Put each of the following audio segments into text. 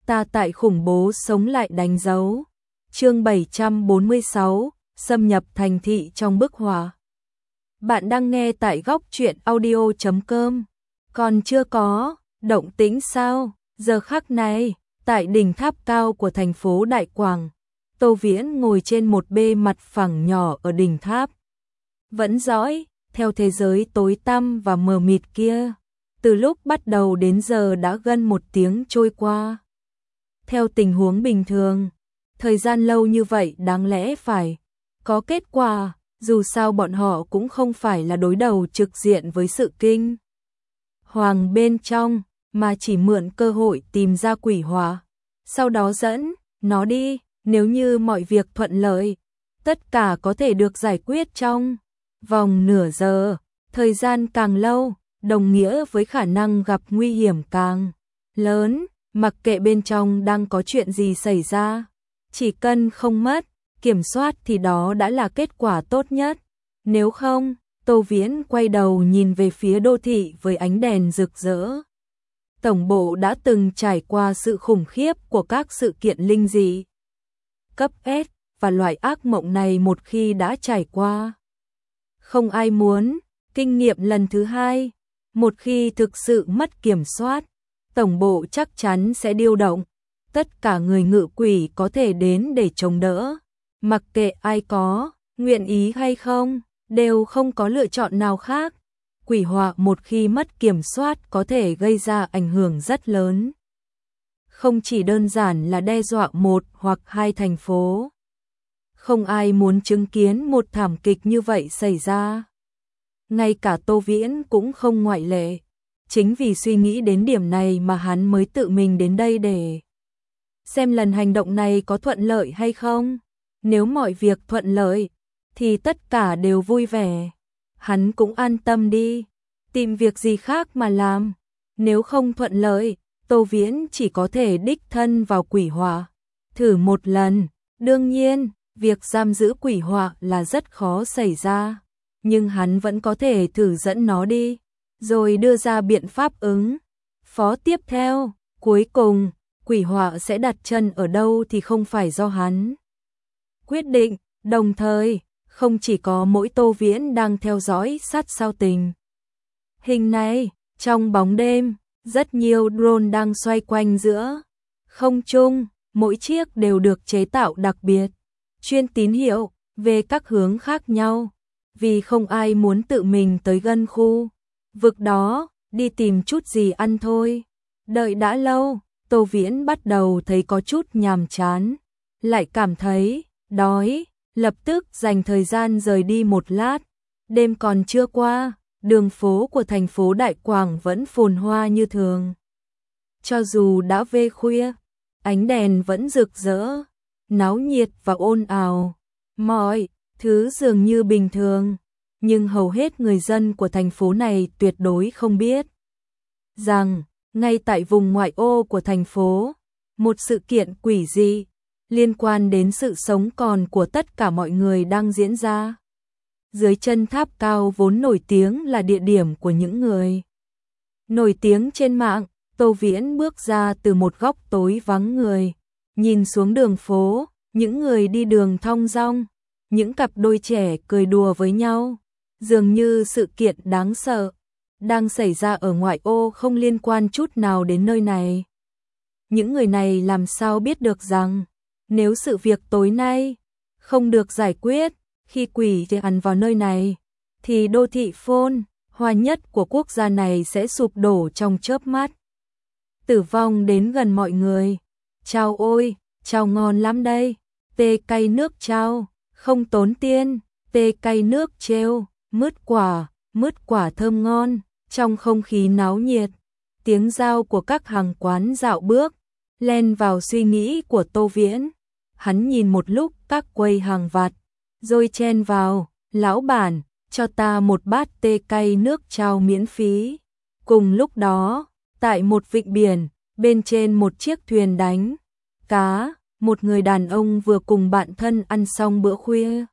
ta tại khủng bố sống lại đánh dấu. Chương 746, xâm nhập thành thị trong bức họa. Bạn đang nghe tại góc truyện audio.com. Còn chưa có động tĩnh sao? Giờ khắc này, tại đỉnh tháp cao của thành phố Đại Quảng, Tô Viễn ngồi trên một bề mặt phẳng nhỏ ở đỉnh tháp. Vẫn dõi theo thế giới tối tăm và mờ mịt kia. Từ lúc bắt đầu đến giờ đã gần 1 tiếng trôi qua. Theo tình huống bình thường, thời gian lâu như vậy đáng lẽ phải có kết quả, dù sao bọn họ cũng không phải là đối đầu trực diện với sự kinh hoàng bên trong, mà chỉ mượn cơ hội tìm ra quỷ hỏa, sau đó dẫn nó đi. Nếu như mọi việc thuận lợi, tất cả có thể được giải quyết trong vòng nửa giờ. Thời gian càng lâu, đồng nghĩa với khả năng gặp nguy hiểm càng lớn. Mặc kệ bên trong đang có chuyện gì xảy ra, chỉ cần không mất kiểm soát thì đó đã là kết quả tốt nhất. Nếu không, Tô Viễn quay đầu nhìn về phía đô thị với ánh đèn rực rỡ. Tổng bộ đã từng trải qua sự khủng khiếp của các sự kiện linh dị cấp S, và loại ác mộng này một khi đã trải qua, không ai muốn kinh nghiệm lần thứ hai. Một khi thực sự mất kiểm soát, tổng bộ chắc chắn sẽ điều động tất cả người ngự quỷ có thể đến để chống đỡ. Mặc kệ ai có nguyện ý hay không, đều không có lựa chọn nào khác. Quỷ họa một khi mất kiểm soát có thể gây ra ảnh hưởng rất lớn. Không chỉ đơn giản là đe dọa 1 hoặc 2 thành phố. Không ai muốn chứng kiến một thảm kịch như vậy xảy ra. Ngay cả Tô Viễn cũng không ngoại lệ. Chính vì suy nghĩ đến điểm này mà hắn mới tự mình đến đây để xem lần hành động này có thuận lợi hay không. Nếu mọi việc thuận lợi, thì tất cả đều vui vẻ. Hắn cũng an tâm đi, tìm việc gì khác mà làm. Nếu không thuận lợi, Tô Viễn chỉ có thể đích thân vào quỷ họa, thử một lần. Đương nhiên, việc giam giữ quỷ họa là rất khó xảy ra, nhưng hắn vẫn có thể thử dẫn nó đi, rồi đưa ra biện pháp ứng phó tiếp theo. Cuối cùng, quỷ họa sẽ đặt chân ở đâu thì không phải do hắn quyết định. Đồng thời, không chỉ có mỗi Tô Viễn đang theo dõi sát sao tình hình này, trong bóng đêm, rất nhiều drone đang xoay quanh giữa không trung, mỗi chiếc đều được chế tạo đặc biệt, chuyên tín hiệu về các hướng khác nhau, vì không ai muốn tự mình tới gần khu vực đó, đi tìm chút gì ăn thôi. Đợi đã lâu, Tô Viễn bắt đầu thấy có chút nhàm chán, lại cảm thấy đói, lập tức dành thời gian rời đi một lát. Đêm còn chưa qua, đường phố của thành phố Đại Quảng vẫn phồn hoa như thường. Cho dù đã về khuya, ánh đèn vẫn rực rỡ, náo nhiệt và ồn ào. Mọi thứ dường như bình thường, nhưng hầu hết người dân của thành phố này tuyệt đối không biết rằng, ngay tại vùng ngoại ô của thành phố, một sự kiện quỷ dị liên quan đến sự sống còn của tất cả mọi người đang diễn ra. Dưới chân tháp cao vốn nổi tiếng là địa điểm của những người nổi tiếng trên mạng, Tô Viễn bước ra từ một góc tối vắng người, nhìn xuống đường phố, những người đi đường thong dong, những cặp đôi trẻ cười đùa với nhau, dường như sự kiện đáng sợ đang xảy ra ở ngoại ô không liên quan chút nào đến nơi này. Những người này làm sao biết được rằng, nếu sự việc tối nay không được giải quyết, khi quỷ thì ăn vào nơi này, thì đô thị phồn hoa nhất của quốc gia này sẽ sụp đổ trong chớp mắt. Tử vong đến gần mọi người. Chao ôi, chao ngon lắm đây. Tê cay nước chao, không tốn tiền. Tê cay nước treo, mứt quả thơm ngon. Trong không khí náo nhiệt, tiếng rao của các hàng quán dạo bước len vào suy nghĩ của Tô Viễn. Hắn nhìn một lúc các quầy hàng vặt, rồi chen vào, lão bản, cho ta một bát tê cay nước chao miễn phí. Cùng lúc đó, tại một vịnh biển, bên trên một chiếc thuyền đánh cá, một người đàn ông vừa cùng bạn thân ăn xong bữa khuya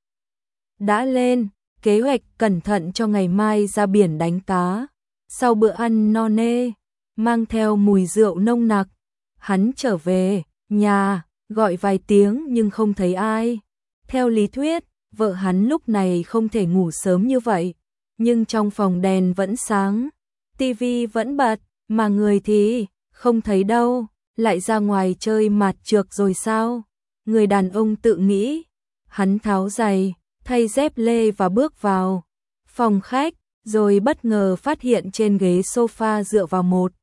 đã lên kế hoạch cẩn thận cho ngày mai ra biển đánh cá. Sau bữa ăn no nê, mang theo mùi rượu nồng nặc, Hắn trở về nhà, gọi vài tiếng nhưng không thấy ai. Theo lý thuyết, vợ hắn lúc này không thể ngủ sớm như vậy, nhưng trong phòng đèn vẫn sáng, tivi vẫn bật, mà người thì không thấy đâu, lại ra ngoài chơi mạt trược rồi sao? Người đàn ông tự nghĩ. Hắn tháo giày, thay dép lê và bước vào phòng khách, rồi bất ngờ phát hiện trên ghế sofa dựa vào một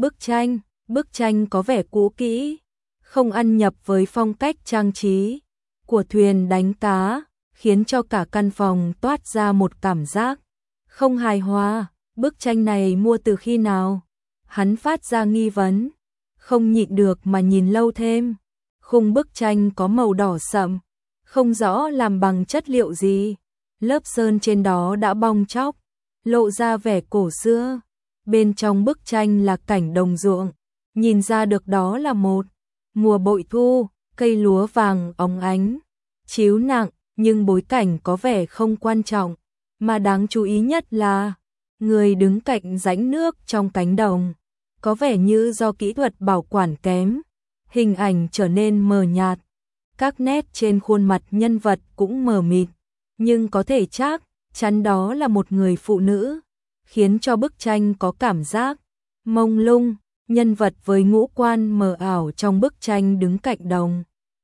bức tranh có vẻ cũ kỹ, không ăn nhập với phong cách trang trí của thuyền đánh cá, khiến cho cả căn phòng toát ra một cảm giác không hài hòa. Bức tranh này mua từ khi nào? Hắn phát ra nghi vấn, không nhịn được mà nhìn lâu thêm. Khung bức tranh có màu đỏ sậm, không rõ làm bằng chất liệu gì. Lớp sơn trên đó đã bong tróc, lộ ra vẻ cổ xưa. Bên trong bức tranh là cảnh đồng ruộng, nhìn ra được đó là một mùa bội thu, cây lúa vàng óng ánh, chiếu nặng, nhưng bối cảnh có vẻ không quan trọng, mà đáng chú ý nhất là người đứng cạnh rãnh nước trong cánh đồng, có vẻ như do kỹ thuật bảo quản kém, hình ảnh trở nên mờ nhạt, các nét trên khuôn mặt nhân vật cũng mờ mịt, nhưng có thể chắc chắn đó là một người phụ nữ, khiến cho bức tranh có cảm giác mông lung. Nhân vật với ngũ quan mờ ảo trong bức tranh đứng cạnh đồng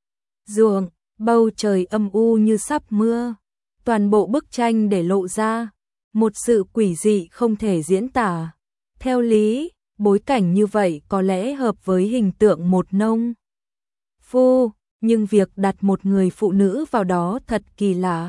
ruộng, bầu trời âm u như sắp mưa. Toàn bộ bức tranh để lộ ra một sự quỷ dị không thể diễn tả. Theo lý, bối cảnh như vậy có lẽ hợp với hình tượng một nông phu, nhưng việc đặt một người phụ nữ vào đó thật kỳ lạ.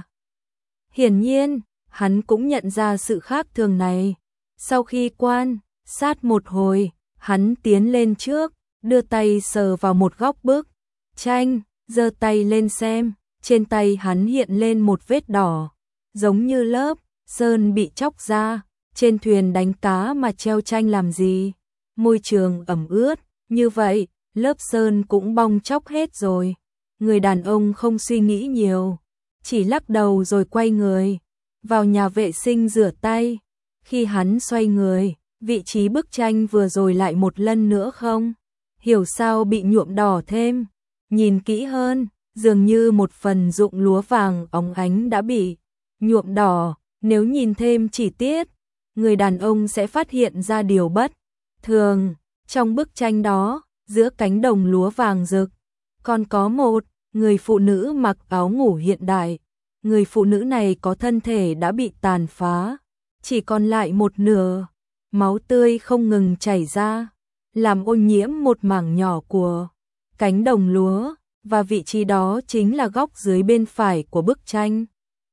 Hiển nhiên, hắn cũng nhận ra sự khác thường này. Sau khi quan sát một hồi, hắn tiến lên trước, đưa tay sờ vào một góc bức tranh, giơ tay lên xem, trên tay hắn hiện lên một vết đỏ, giống như lớp sơn bị chóc ra. Trên thuyền đánh cá mà treo tranh làm gì? Môi trường ẩm ướt, như vậy, lớp sơn cũng bong tróc hết rồi. Người đàn ông không suy nghĩ nhiều, chỉ lắc đầu rồi quay người vào nhà vệ sinh rửa tay. Khi hắn xoay người, vị trí bức tranh vừa rồi lại một lần nữa không hiểu sao bị nhuộm đỏ thêm. Nhìn kỹ hơn, dường như một phần ruộng lúa vàng óng ánh đã bị nhuộm đỏ. Nếu nhìn thêm chi tiết, người đàn ông sẽ phát hiện ra điều bất thường. Trong bức tranh đó, giữa cánh đồng lúa vàng rực, còn có một người phụ nữ mặc áo ngủ hiện đại. Người phụ nữ này có thân thể đã bị tàn phá, chỉ còn lại một nửa, máu tươi không ngừng chảy ra, làm ô nhiễm một mảng nhỏ của cánh đồng lúa, và vị trí đó chính là góc dưới bên phải của bức tranh.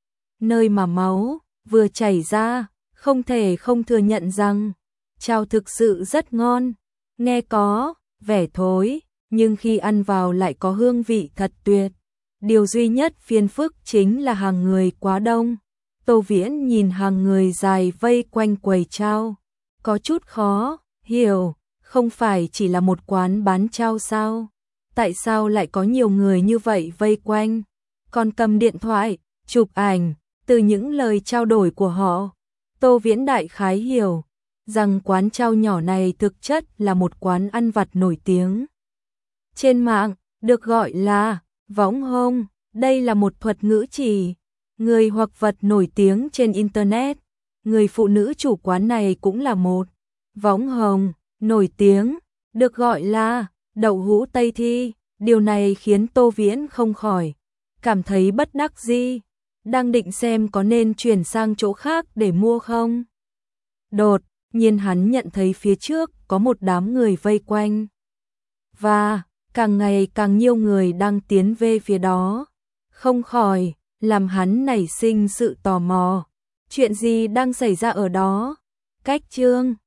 Nơi mà máu vừa chảy ra, không thể không thừa nhận rằng chao thực sự rất ngon, nghe có vẻ thối, nhưng khi ăn vào lại có hương vị thật tuyệt. Điều duy nhất phiền phức chính là hàng người quá đông. Tô Viễn nhìn hàng người dài vây quanh quầy chao, có chút khó hiểu, không phải chỉ là một quán bán chao sao? Tại sao lại có nhiều người như vậy vây quanh? Còn cầm điện thoại, chụp ảnh. Từ những lời trao đổi của họ, Tô Viễn đại khái hiểu rằng quán chao nhỏ này thực chất là một quán ăn vặt nổi tiếng trên mạng, được gọi là võng hông. Đây là một thuật ngữ chỉ người hoặc vật nổi tiếng trên Internet. Người phụ nữ chủ quán này cũng là một võng hồng nổi tiếng, được gọi là đậu hũ Tây Thi. Điều này khiến Tô Viễn không khỏi cảm thấy bất đắc dĩ, đang định xem có nên chuyển sang chỗ khác để mua không. Đột nhiên hắn nhận thấy phía trước có một đám người vây quanh, và càng ngày càng nhiều người đang tiến về phía đó, không khỏi làm hắn nảy sinh sự tò mò. Chuyện gì đang xảy ra ở đó? Cách chương